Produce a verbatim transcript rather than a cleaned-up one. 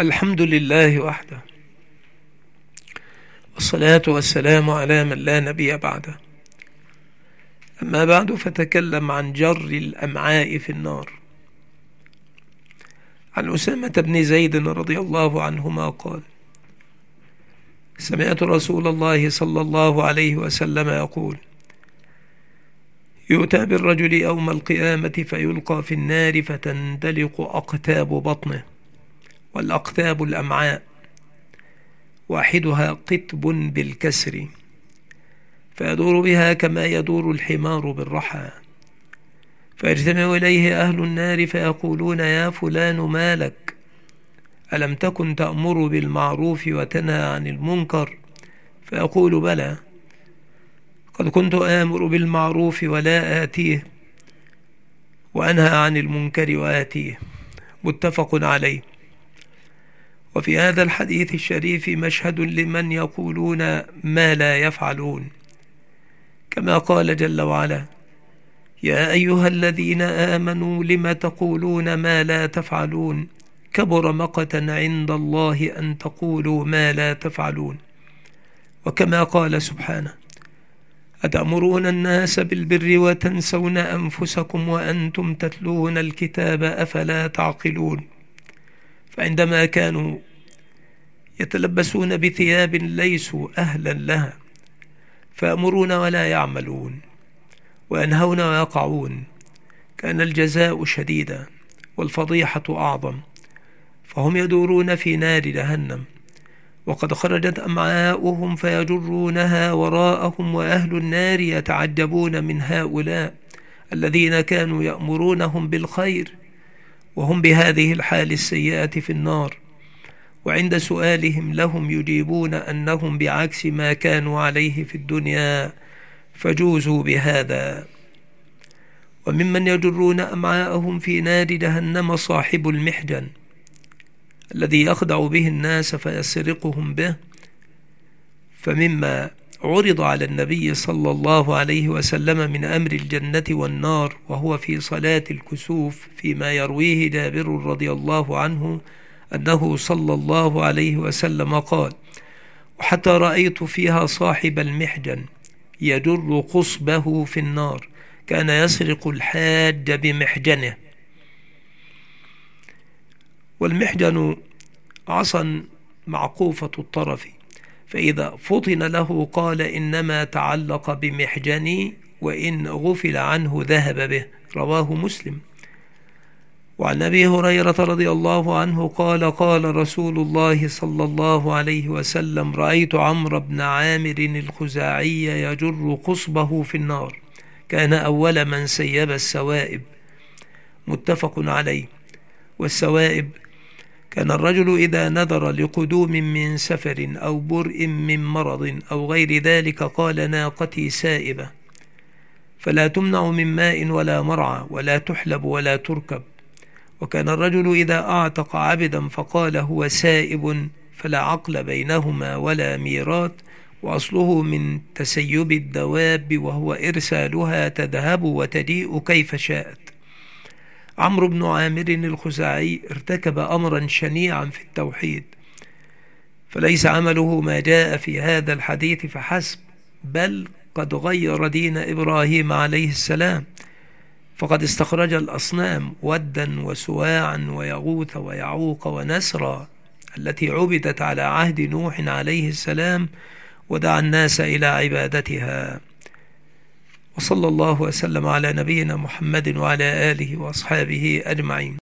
الحمد لله وحده، والصلاة والسلام على من لا نبي بعده. أما بعد، فتكلم عن جر الأمعاء في النار. عن أسامة بن زيد رضي الله عنهما قال: سمعت رسول الله صلى الله عليه وسلم يقول: يؤتى بالرجل يوم القيامة فيلقى في النار فتندلق أقتاب بطنه، والأقتاب الأمعاء، واحدها قتب بالكسر، فيدور بها كما يدور الحمار بالرحى، فيجتمع إليه أهل النار فيقولون: يا فلان ما لك؟ ألم تكن تأمر بالمعروف وتنهى عن المنكر؟ فيقول: بلى، قد كنت آمر بالمعروف ولا آتيه، وأنهى عن المنكر وآتيه. متفق عليه. وفي هذا الحديث الشريف مشهد لمن يقولون ما لا يفعلون، كما قال جل وعلا: يا أيها الذين آمنوا لم تقولون ما لا تفعلون، كبر مقتا عند الله أن تقولوا ما لا تفعلون. وكما قال سبحانه: أتأمرون الناس بالبر وتنسون أنفسكم وأنتم تتلون الكتاب أفلا تعقلون. فعندما كانوا يتلبسون بثياب ليسوا أهلا لها، فيأمرون ولا يعملون، وينهون ويقعون، كان الجزاء شديدا والفضيحة أعظم، فهم يدورون في نار جهنم، وقد خرجت أمعاؤهم فيجرونها وراءهم، وأهل النار يتعجبون من هؤلاء الذين كانوا يأمرونهم بالخير وهم بهذه الحال السيئة في النار، وعند سؤالهم لهم يجيبون أنهم بعكس ما كانوا عليه في الدنيا فجوزوا بهذا. وممن يجرون أمعاءهم في نار جهنم صاحب المحجن، الذي يخدع به الناس فيسرقهم به. فمما عرض على النبي صلى الله عليه وسلم من أمر الجنة والنار وهو في صلاة الكسوف، فيما يرويه جابر رضي الله عنه أنه صلى الله عليه وسلم قال: وحتى رأيت فيها صاحب المحجن يجر قصبه في النار، كان يسرق الحاج بمحجنه. والمحجن عصا معقوفة الطرف، فإذا فطن له قال: إنما تعلق بمحجني، وإن غفل عنه ذهب به. رواه مسلم. وعن أبي هريرة رضي الله عنه قال: قال رسول الله صلى الله عليه وسلم: رأيت عمرو بن عامر الخزاعي يجر قصبه في النار، كان أول من سيب السوائب. متفق عليه. والسوائب كان الرجل إذا نذر لقدوم من سفر أو برء من مرض أو غير ذلك قال: ناقتي سائبة، فلا تمنع من ماء ولا مرعى ولا تحلب ولا تركب. وكان الرجل إذا أعتق عبدا فقال: هو سائب، فلا عقل بينهما ولا ميراث، وأصله من تسيب الدواب، وهو إرسالها تذهب وتجيء كيف شاءت. عمرو بن عامر الخزاعي ارتكب أمرا شنيعا في التوحيد، فليس عمله ما جاء في هذا الحديث فحسب، بل قد غير دين إبراهيم عليه السلام، فقد استخرج الأصنام ودا وسواعا ويغوث ويعوق ونسرا التي عبدت على عهد نوح عليه السلام، ودعا الناس إلى عبادتها. وصلى الله وسلم على نبينا محمد وعلى آله وأصحابه أجمعين.